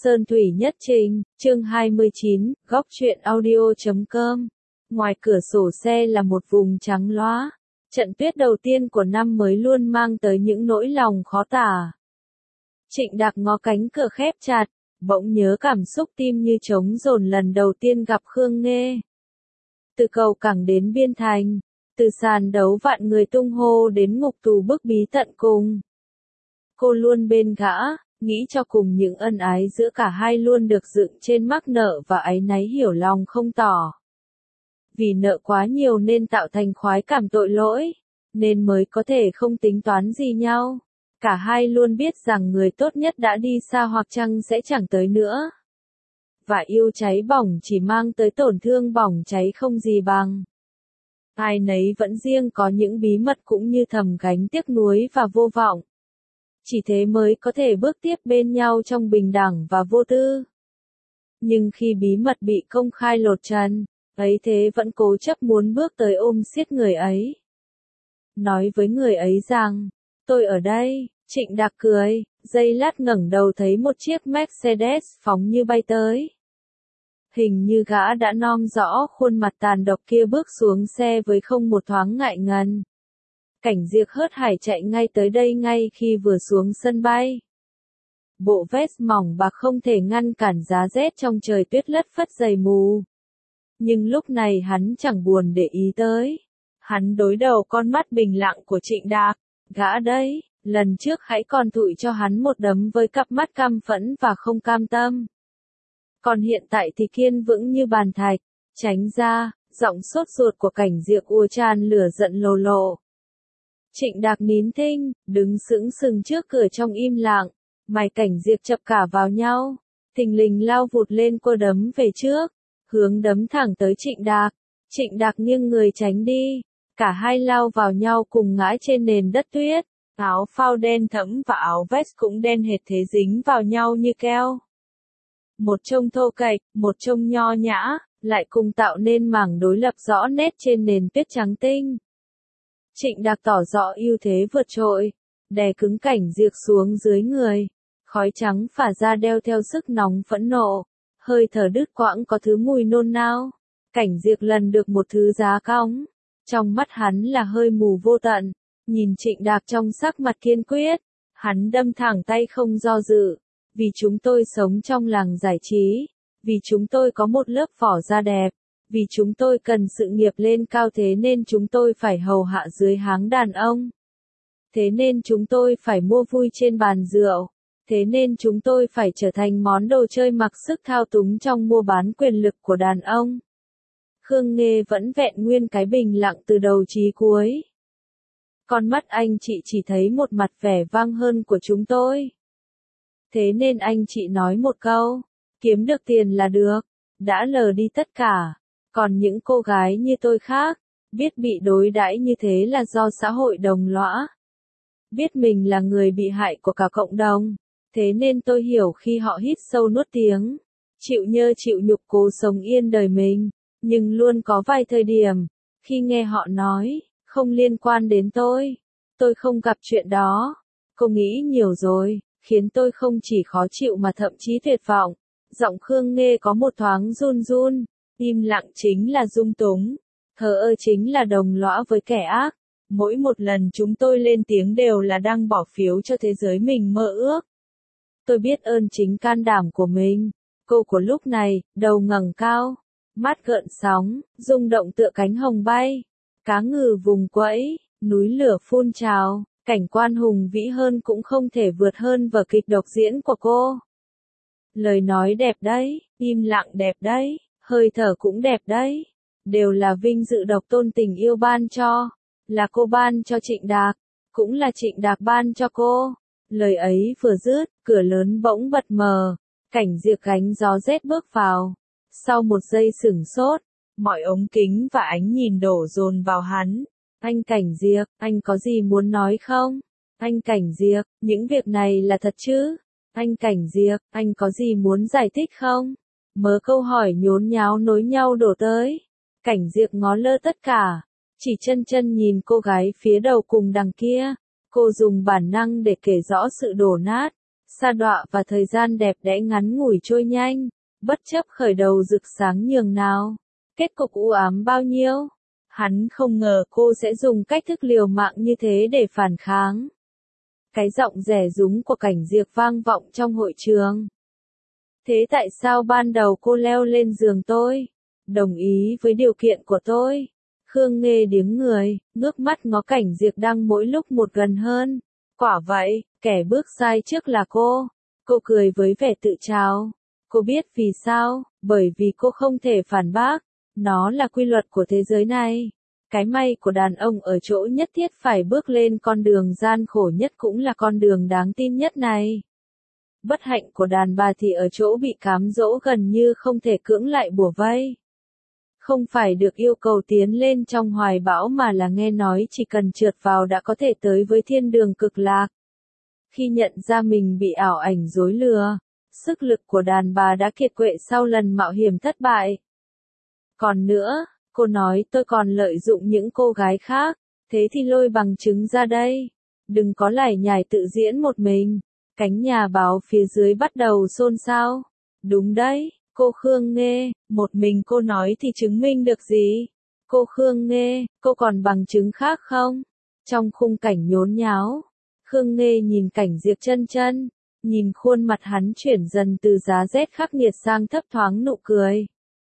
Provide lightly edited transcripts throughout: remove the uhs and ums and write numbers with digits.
Sơn Thủy Nhất Trình, chương 29, góc truyện audio.com. Ngoài cửa sổ xe là một vùng trắng loá. Trận tuyết đầu tiên của năm mới luôn mang tới những nỗi lòng khó tả. Trịnh Đạc ngó cánh cửa khép chặt, bỗng nhớ cảm xúc tim như trống dồn lần đầu tiên gặp Khương Nghê. Từ cầu cảng đến biên thành, từ sàn đấu vạn người tung hô đến ngục tù bức bí tận cùng. Cô luôn bên gã, nghĩ cho cùng những ân ái giữa cả hai luôn được dựng trên mắc nợ và áy náy hiểu lòng không tỏ. Vì nợ quá nhiều nên tạo thành khoái cảm tội lỗi, nên mới có thể không tính toán gì nhau. Cả hai luôn biết rằng người tốt nhất đã đi xa hoặc chăng sẽ chẳng tới nữa. Và yêu cháy bỏng chỉ mang tới tổn thương bỏng cháy không gì bằng. Ai nấy vẫn riêng có những bí mật cũng như thầm gánh tiếc nuối và vô vọng. Chỉ thế mới có thể bước tiếp bên nhau trong bình đẳng và vô tư. Nhưng khi bí mật bị công khai lột trần, ấy thế vẫn cố chấp muốn bước tới ôm siết người ấy. Nói với người ấy rằng, tôi ở đây. Trịnh Đạc cười, giây lát ngẩng đầu thấy một chiếc Mercedes phóng như bay tới. Hình như gã đã nom rõ khuôn mặt tàn độc kia bước xuống xe với không một thoáng ngại ngần. Cảnh Diệp hớt hải chạy ngay tới đây ngay khi vừa xuống sân bay. Bộ vest mỏng bạc không thể ngăn cản giá rét trong trời tuyết lất phất dày mù. Nhưng lúc này hắn chẳng buồn để ý tới. Hắn đối đầu con mắt bình lặng của Trịnh Đạc. Gã đấy, lần trước hãy còn thụi cho hắn một đấm với cặp mắt căm phẫn và không cam tâm. Còn hiện tại thì kiên vững như bàn thạch. Tránh ra, giọng sốt ruột của Cảnh Diệp ùa tràn lửa giận lồ lộ. Trịnh Đạc nín thinh, đứng sững sừng trước cửa trong im lặng, mày Cảnh Diệp chập cả vào nhau, thình lình lao vụt lên cô đấm về trước, hướng đấm thẳng tới Trịnh Đạc. Trịnh Đạc nghiêng người tránh đi, cả hai lao vào nhau cùng ngã trên nền đất tuyết, áo phao đen thẫm và áo vest cũng đen hệt thế dính vào nhau như keo. Một trông thô kệch, một trông nho nhã, lại cùng tạo nên mảng đối lập rõ nét trên nền tuyết trắng tinh. Trịnh Đạc tỏ rõ ưu thế vượt trội, đè cứng Cảnh Diệp xuống dưới người, khói trắng phả ra đeo theo sức nóng phẫn nộ, hơi thở đứt quãng có thứ mùi nôn nao. Cảnh Diệp lần được một thứ giá cóng, trong mắt hắn là hơi mù vô tận, nhìn Trịnh Đạc trong sắc mặt kiên quyết, hắn đâm thẳng tay không do dự, vì chúng tôi sống trong làng giải trí, vì chúng tôi có một lớp vỏ da đẹp. Vì chúng tôi cần sự nghiệp lên cao thế nên chúng tôi phải hầu hạ dưới háng đàn ông. Thế nên chúng tôi phải mua vui trên bàn rượu. Thế nên chúng tôi phải trở thành món đồ chơi mặc sức thao túng trong mua bán quyền lực của đàn ông. Khương Nghê vẫn vẹn nguyên cái bình lặng từ đầu chí cuối. Con mắt anh chị chỉ thấy một mặt vẻ vang hơn của chúng tôi. Thế nên anh chị nói một câu, kiếm được tiền là được, đã lờ đi tất cả. Còn những cô gái như tôi khác, biết bị đối đãi như thế là do xã hội đồng lõa. Biết mình là người bị hại của cả cộng đồng. Thế nên tôi hiểu khi họ hít sâu nuốt tiếng. Chịu nhơ chịu nhục cố sống yên đời mình. Nhưng luôn có vài thời điểm, khi nghe họ nói, không liên quan đến tôi. Tôi không gặp chuyện đó. Cô nghĩ nhiều rồi, khiến tôi không chỉ khó chịu mà thậm chí tuyệt vọng. Giọng Khương Nghê có một thoáng run run. Im lặng chính là dung túng, thờ ơ chính là đồng lõa với kẻ ác. Mỗi một lần chúng tôi lên tiếng đều là đang bỏ phiếu cho thế giới mình mơ ước. Tôi biết ơn chính can đảm của mình. Cô của lúc này, đầu ngẩng cao, mắt gợn sóng, rung động tựa cánh hồng bay. Cá ngừ vùng quẫy, núi lửa phun trào, cảnh quan hùng vĩ hơn cũng không thể vượt hơn vở kịch độc diễn của cô. Lời nói đẹp đấy, im lặng đẹp đấy. Hơi thở cũng đẹp đấy. Đều là vinh dự độc tôn tình yêu ban cho. Là cô ban cho Trịnh Đạc. Cũng là Trịnh Đạc ban cho cô. Lời ấy vừa dứt, cửa lớn bỗng bật mở. Cảnh Diệp gánh gió rét bước vào. Sau một giây sửng sốt, mọi ống kính và ánh nhìn đổ dồn vào hắn. Anh Cảnh Diệp, anh có gì muốn nói không? Anh Cảnh Diệp, những việc này là thật chứ? Anh Cảnh Diệp, anh có gì muốn giải thích không? Mớ câu hỏi nhốn nháo nối nhau đổ tới. Cảnh Diệp ngó lơ tất cả. Chỉ chân chân nhìn cô gái phía đầu cùng đằng kia. Cô dùng bản năng để kể rõ sự đổ nát. sa đọa và thời gian đẹp đẽ ngắn ngủi trôi nhanh, bất chấp khởi đầu rực sáng nhường nào. Kết cục u ám bao nhiêu. Hắn không ngờ cô sẽ dùng cách thức liều mạng như thế để phản kháng. Cái giọng rẻ rúng của Cảnh Diệp vang vọng trong hội trường. Thế tại sao ban đầu cô leo lên giường tôi? Đồng ý với điều kiện của tôi. Khương Nghê điếng người, ngước mắt ngó Cảnh Diệp đang mỗi lúc một gần hơn. Quả vậy, kẻ bước sai trước là cô. Cô cười với vẻ tự trào. Cô biết vì sao, bởi vì cô không thể phản bác. Nó là quy luật của thế giới này. Cái may của đàn ông ở chỗ nhất thiết phải bước lên con đường gian khổ nhất cũng là con đường đáng tin nhất này. Bất hạnh của đàn bà thì ở chỗ bị cám dỗ gần như không thể cưỡng lại bủa vây. Không phải được yêu cầu tiến lên trong hoài bão mà là nghe nói chỉ cần trượt vào đã có thể tới với thiên đường cực lạc. Khi nhận ra mình bị ảo ảnh dối lừa, sức lực của đàn bà đã kiệt quệ sau lần mạo hiểm thất bại. Còn nữa, cô nói tôi còn lợi dụng những cô gái khác, thế thì lôi bằng chứng ra đây. Đừng có lải nhải tự diễn một mình. Cánh nhà báo phía dưới bắt đầu xôn xao. Đúng đấy, cô Khương Nghê, một mình cô nói thì chứng minh được gì? Cô Khương Nghê, cô còn bằng chứng khác không? Trong khung cảnh nhốn nháo, Khương Nghê nhìn Cảnh Diệp chân chân, nhìn khuôn mặt hắn chuyển dần từ giá rét khắc nghiệt sang thấp thoáng nụ cười.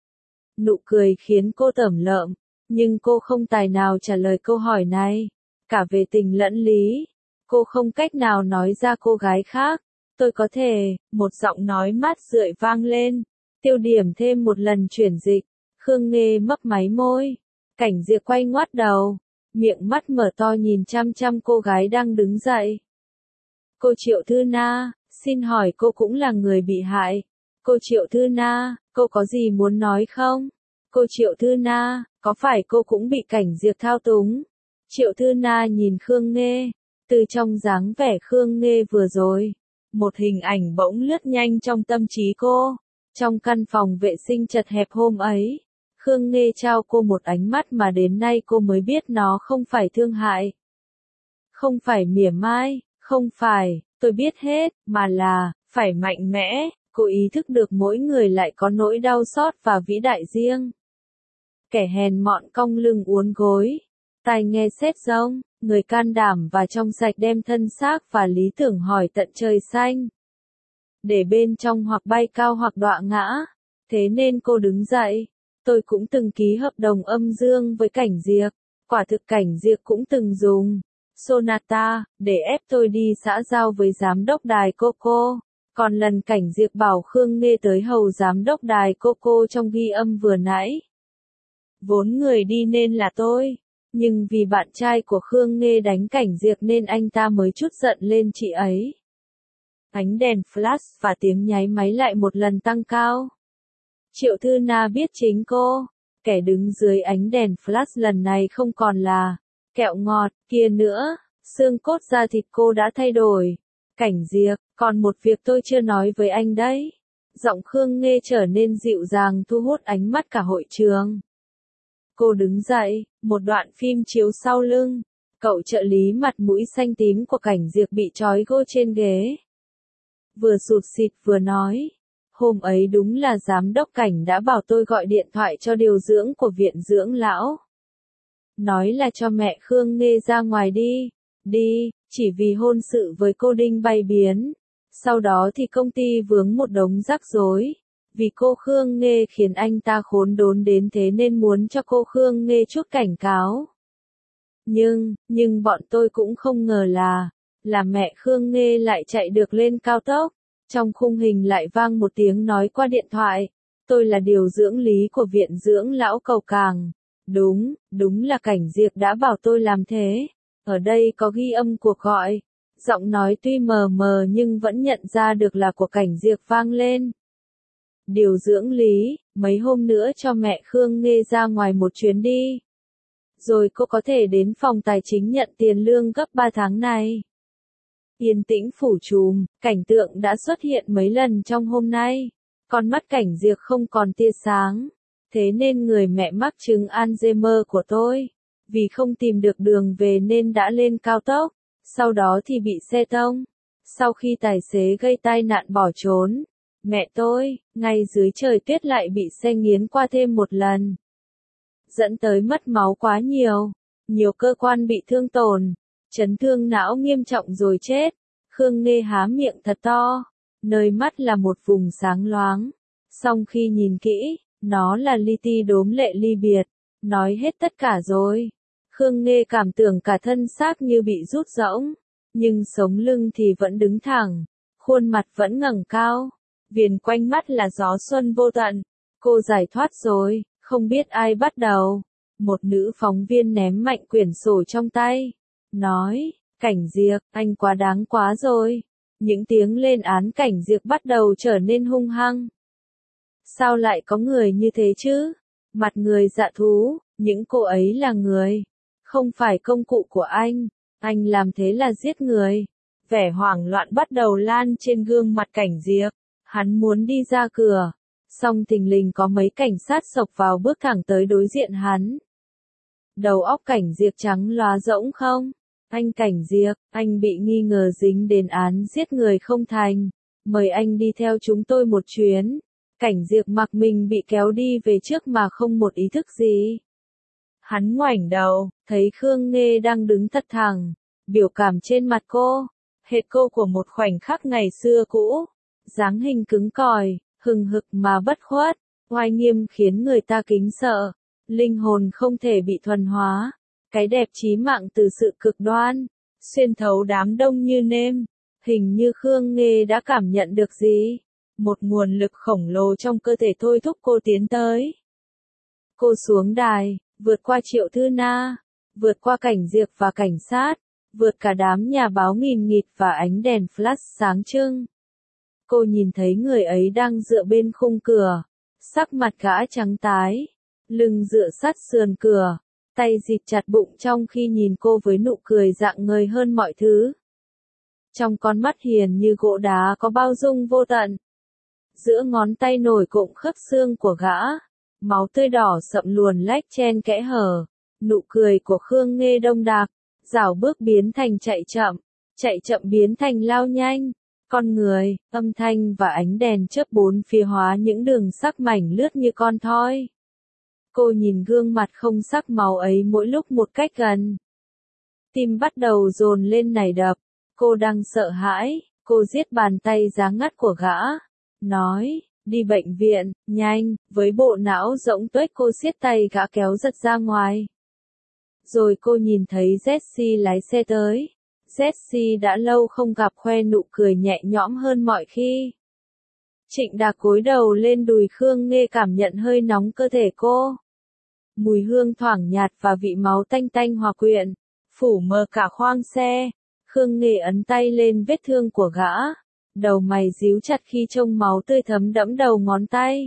Nụ cười khiến cô tởm lợm, nhưng cô không tài nào trả lời câu hỏi này. Cả về tình lẫn lý, cô không cách nào nói ra cô gái khác. Tôi có thể, một giọng nói mát rượi vang lên. Tiêu điểm thêm một lần chuyển dịch. Khương Nghê mấp máy môi. Cảnh Diệp quay ngoắt đầu, miệng mắt mở to nhìn chăm chăm cô gái đang đứng dậy. Cô Triệu Thư Na, xin hỏi cô cũng là người bị hại. Cô Triệu Thư Na, cô có gì muốn nói không? Cô Triệu Thư Na, có phải cô cũng bị Cảnh Diệp thao túng? Triệu Thư Na nhìn Khương Nghê, từ trong dáng vẻ Khương Nghê vừa rồi, một hình ảnh bỗng lướt nhanh trong tâm trí cô. Trong căn phòng vệ sinh chật hẹp hôm ấy, Khương Nghê trao cô một ánh mắt mà đến nay cô mới biết nó không phải thương hại. Không phải mỉa mai, không phải, tôi biết hết, mà là, phải mạnh mẽ. Cô ý thức được mỗi người lại có nỗi đau xót và vĩ đại riêng. Kẻ hèn mọn cong lưng uốn gối, tai nghe sét rông, người can đảm và trong sạch đem thân xác và lý tưởng hỏi tận trời xanh. Để bên trong hoặc bay cao hoặc đọa ngã. Thế nên cô đứng dậy. Tôi cũng từng ký hợp đồng âm dương với Cảnh Diệp. Quả thực Cảnh Diệp cũng từng dùng Sonata để ép tôi đi xã giao với giám đốc đài Coco. Còn lần Cảnh Diệp bảo Khương Nghê tới hầu giám đốc đài Coco trong ghi âm vừa nãy, vốn người đi nên là tôi. Nhưng vì bạn trai của Khương Nghê đánh Cảnh Diệp nên anh ta mới chút giận lên chị ấy. Ánh đèn flash và tiếng nháy máy lại một lần tăng cao. Triệu Thư Na biết chính cô, kẻ đứng dưới ánh đèn flash lần này không còn là kẹo ngọt kia nữa, xương cốt da thịt cô đã thay đổi. Cảnh Diệp, còn một việc tôi chưa nói với anh đấy. Giọng Khương Nghê trở nên dịu dàng thu hút ánh mắt cả hội trường. Cô đứng dậy, một đoạn phim chiếu sau lưng. Cậu trợ lý mặt mũi xanh tím của Cảnh Diệp bị trói gô trên ghế. Vừa sụt sịt vừa nói. Hôm ấy đúng là giám đốc Cảnh đã bảo tôi gọi điện thoại cho điều dưỡng của viện dưỡng lão. Nói là cho mẹ Khương Nghê ra ngoài đi. Đi, chỉ vì hôn sự với cô Đinh bay biến. Sau đó thì công ty vướng một đống rắc rối. Vì cô Khương Nghê khiến anh ta khốn đốn đến thế nên muốn cho cô Khương Nghê chút cảnh cáo. Nhưng bọn tôi cũng không ngờ là mẹ Khương Nghê lại chạy được lên cao tốc. Trong khung hình lại vang một tiếng nói qua điện thoại. Tôi là điều dưỡng lý của viện dưỡng lão Cầu Cảng. Đúng là Cảnh Diệp đã bảo tôi làm thế. Ở đây có ghi âm cuộc gọi. Giọng nói tuy mờ mờ nhưng vẫn nhận ra được là của Cảnh Diệp vang lên. Điều dưỡng lý, mấy hôm nữa cho mẹ Khương Nghê ra ngoài một chuyến đi. Rồi cô có thể đến phòng tài chính nhận tiền lương gấp 3 tháng này. Yên tĩnh phủ trùm, cảnh tượng đã xuất hiện mấy lần trong hôm nay. Con mắt Cảnh Diệp không còn tia sáng. Thế nên người mẹ mắc chứng Alzheimer của tôi, vì không tìm được đường về nên đã lên cao tốc, sau đó thì bị xe tông. Sau khi tài xế gây tai nạn bỏ trốn, mẹ tôi, ngay dưới trời tuyết lại bị xe nghiến qua thêm một lần. Dẫn tới mất máu quá nhiều, nhiều cơ quan bị thương tổn, chấn thương não nghiêm trọng rồi chết. Khương Nghê há miệng thật to, nơi mắt là một vùng sáng loáng. Song khi nhìn kỹ, nó là li ti đốm lệ ly biệt, nói hết tất cả rồi. Khương Nghê cảm tưởng cả thân xác như bị rút rỗng, nhưng sống lưng thì vẫn đứng thẳng, khuôn mặt vẫn ngẩng cao, viền quanh mắt là gió xuân vô tận. Cô giải thoát rồi, không biết ai bắt đầu. Một nữ phóng viên ném mạnh quyển sổ trong tay, nói, Cảnh Diệc, anh quá đáng quá rồi. Những tiếng lên án Cảnh Diệc bắt đầu trở nên hung hăng. Sao lại có người như thế chứ? Mặt người dạ thú, những cô ấy là người, không phải công cụ của anh làm thế là giết người. Vẻ hoảng loạn bắt đầu lan trên gương mặt Cảnh Diệc, hắn muốn đi ra cửa, song thình lình có mấy cảnh sát xộc vào bước thẳng tới đối diện hắn. Đầu óc Cảnh Diệc trắng lóa rỗng không? Anh Cảnh Diệc, anh bị nghi ngờ dính đến án giết người không thành. Mời anh đi theo chúng tôi một chuyến. Cảnh Diệc mặc mình bị kéo đi về trước mà không một ý thức gì. Hắn ngoảnh đầu, thấy Khương Nghê đang đứng thật thẳng, biểu cảm trên mặt cô, hệt cô của một khoảnh khắc ngày xưa cũ. Dáng hình cứng cỏi, hừng hực mà bất khuất, oai nghiêm khiến người ta kính sợ. Linh hồn không thể bị thuần hóa, cái đẹp chí mạng từ sự cực đoan, xuyên thấu đám đông như nêm. Hình như Khương Nghê đã cảm nhận được gì, một nguồn lực khổng lồ trong cơ thể thôi thúc cô tiến tới. Cô xuống đài, vượt qua Triệu Thư Na, vượt qua Cảnh Diệc và cảnh sát, vượt cả đám nhà báo nghìn nghịt và ánh đèn flash sáng trưng. Cô nhìn thấy người ấy đang dựa bên khung cửa, sắc mặt gã trắng tái, lưng dựa sát sườn cửa, tay dịt chặt bụng trong khi nhìn cô với nụ cười rạng ngời hơn mọi thứ. Trong con mắt hiền như gỗ đá có bao dung vô tận. Giữa ngón tay nổi cộm khớp xương của gã, máu tươi đỏ sậm luồn lách chen kẽ hở. Nụ cười của Khương Nghê đông đặc, rảo bước biến thành chạy chậm biến thành lao nhanh. Con người, âm thanh và ánh đèn chớp bốn phía hóa những đường sắc mảnh lướt như con thoi. Cô nhìn gương mặt không sắc máu ấy mỗi lúc một cách gần. Tim bắt đầu dồn lên nảy đập. Cô đang sợ hãi, cô giết bàn tay giá ngắt của gã. Nói, đi bệnh viện, nhanh, với bộ não rỗng tuếch cô siết tay gã kéo giật ra ngoài. Rồi cô nhìn thấy Jessie lái xe tới. Jessie đã lâu không gặp khoe nụ cười nhẹ nhõm hơn mọi khi. Trịnh Đạc cúi đầu lên đùi Khương Nghê cảm nhận hơi nóng cơ thể cô. Mùi hương thoảng nhạt và vị máu tanh tanh hòa quyện, phủ mờ cả khoang xe. Khương Nghê ấn tay lên vết thương của gã. Đầu mày díu chặt khi trông máu tươi thấm đẫm đầu ngón tay.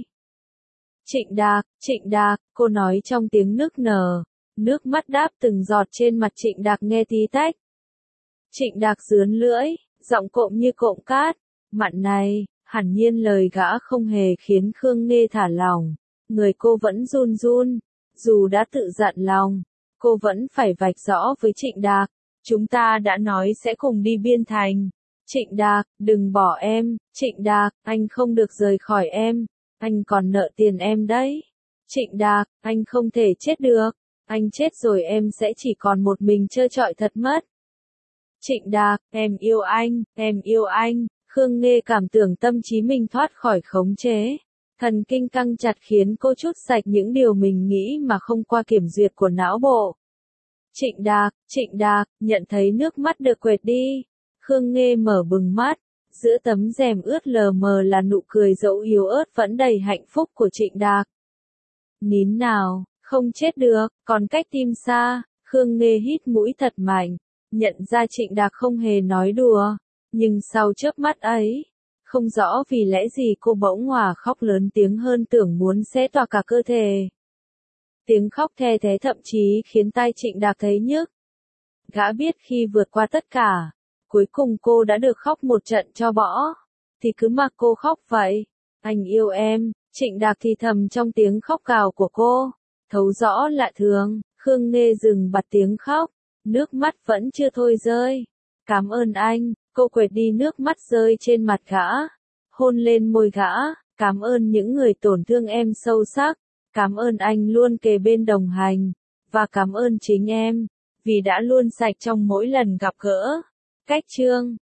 Trịnh Đạc, cô nói trong tiếng nức nở. Nước mắt đáp từng giọt trên mặt Trịnh Đạc nghe tí tách. Trịnh Đạc rướn lưỡi, giọng cộm như cộm cát. Mặn này, hẳn nhiên lời gã không hề khiến Khương Nghê thả lỏng. Người cô vẫn run run. Dù đã tự dặn lòng, cô vẫn phải vạch rõ với Trịnh Đạc. Chúng ta đã nói sẽ cùng đi Biên Thành. Trịnh Đạc, đừng bỏ em. Trịnh Đạc, anh không được rời khỏi em. Anh còn nợ tiền em đấy. Trịnh Đạc, anh không thể chết được. Anh chết rồi em sẽ chỉ còn một mình trơ trọi thật mất. Trịnh Đạc, em yêu anh, em yêu anh. Khương Nghê cảm tưởng tâm trí mình thoát khỏi khống chế. Thần kinh căng chặt khiến cô trút sạch những điều mình nghĩ mà không qua kiểm duyệt của não bộ. Trịnh Đạc, nhận thấy nước mắt được quệt đi. Khương Nghê mở bừng mắt. Giữa tấm rèm ướt lờ mờ là nụ cười dẫu yếu ớt vẫn đầy hạnh phúc của Trịnh Đạc. Nín nào, không chết được, còn cách tim xa. Khương Nghê hít mũi thật mạnh. Nhận ra Trịnh Đạc không hề nói đùa. Nhưng sau chớp mắt ấy, không rõ vì lẽ gì cô bỗng hòa khóc lớn tiếng hơn tưởng muốn xé toạc cả cơ thể. Tiếng khóc the thé thậm chí khiến tai Trịnh Đạc thấy nhức. Gã biết khi vượt qua tất cả, cuối cùng cô đã được khóc một trận cho bỏ, thì cứ mặc cô khóc vậy. Anh yêu em, Trịnh Đạc thì thầm trong tiếng khóc gào của cô, thấu rõ lạ thường. Khương Nghê dừng bặt tiếng khóc, nước mắt vẫn chưa thôi rơi. Cảm ơn anh, Cô quệt đi nước mắt rơi trên mặt gã, hôn lên môi gã, cảm ơn những người tổn thương em sâu sắc, cảm ơn anh luôn kề bên đồng hành, và cảm ơn chính em, vì đã luôn sạch trong mỗi lần gặp gỡ. Cách chương